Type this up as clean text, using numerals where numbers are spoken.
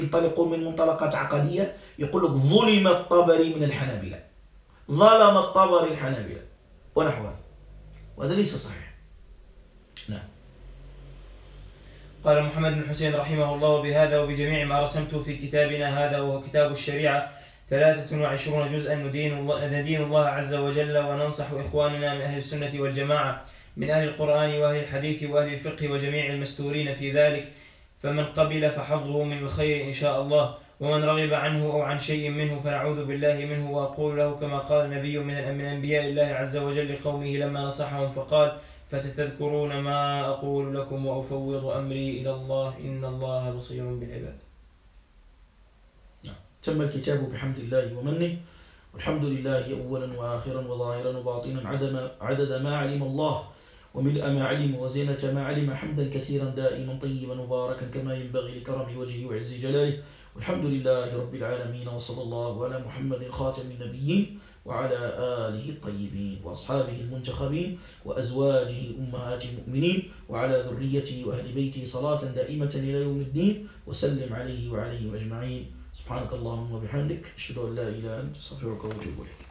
ينطلقون من منطلقات عقدية، يقول لك ظلم الطبري من الحنابلة، ظلم الطبري الحنابلة ونحو هذا، وهذا ليس صحيح. نعم. قال محمد بن حسين رحمه الله: بهذا وبجميع ما رسمته في كتابنا هذا، وهو كتاب الشريعة 23 جزءا، ندين الله عز وجل وننصح إخواننا من أهل السنة والجماعة من أهل القرآن وأهل الحديث وأهل الفقه وجميع المستورين في ذلك، فمن قبل فحظه من الخير إن شاء الله، ومن رغب عنه أو عن شيء منه فنعوذ بالله منه. وأقول له كما قال نبي من أنبياء الله عز وجل لقومه لما نصحهم فقال: فستذكرون ما أقول لكم وأفوض أمري إلى الله إن الله بصير بالعباد. تم الكتاب بحمد الله ومنه، والحمد لله أولا وآخرا وظاهرا وباطنا عدد ما علم الله وملء ما علم وزينة ما علم، حمدا كثيرا دائما طيبا مباركا كما ينبغي لكرم وجهه وعز جلاله، والحمد لله رب العالمين، وصلى الله على محمد خاتم النبيين وعلى آله الطيبين وأصحابه المنتخبين وأزواجه أمهات المؤمنين وعلى ذريته وأهل بيته صلاة دائمة إلى يوم الدين، وسلم عليه وعليه أجمعين. سبحانك اللهم وبحمدك، أشهد أن لا إله إلا أنت، أستغفرك وأتوب إليك.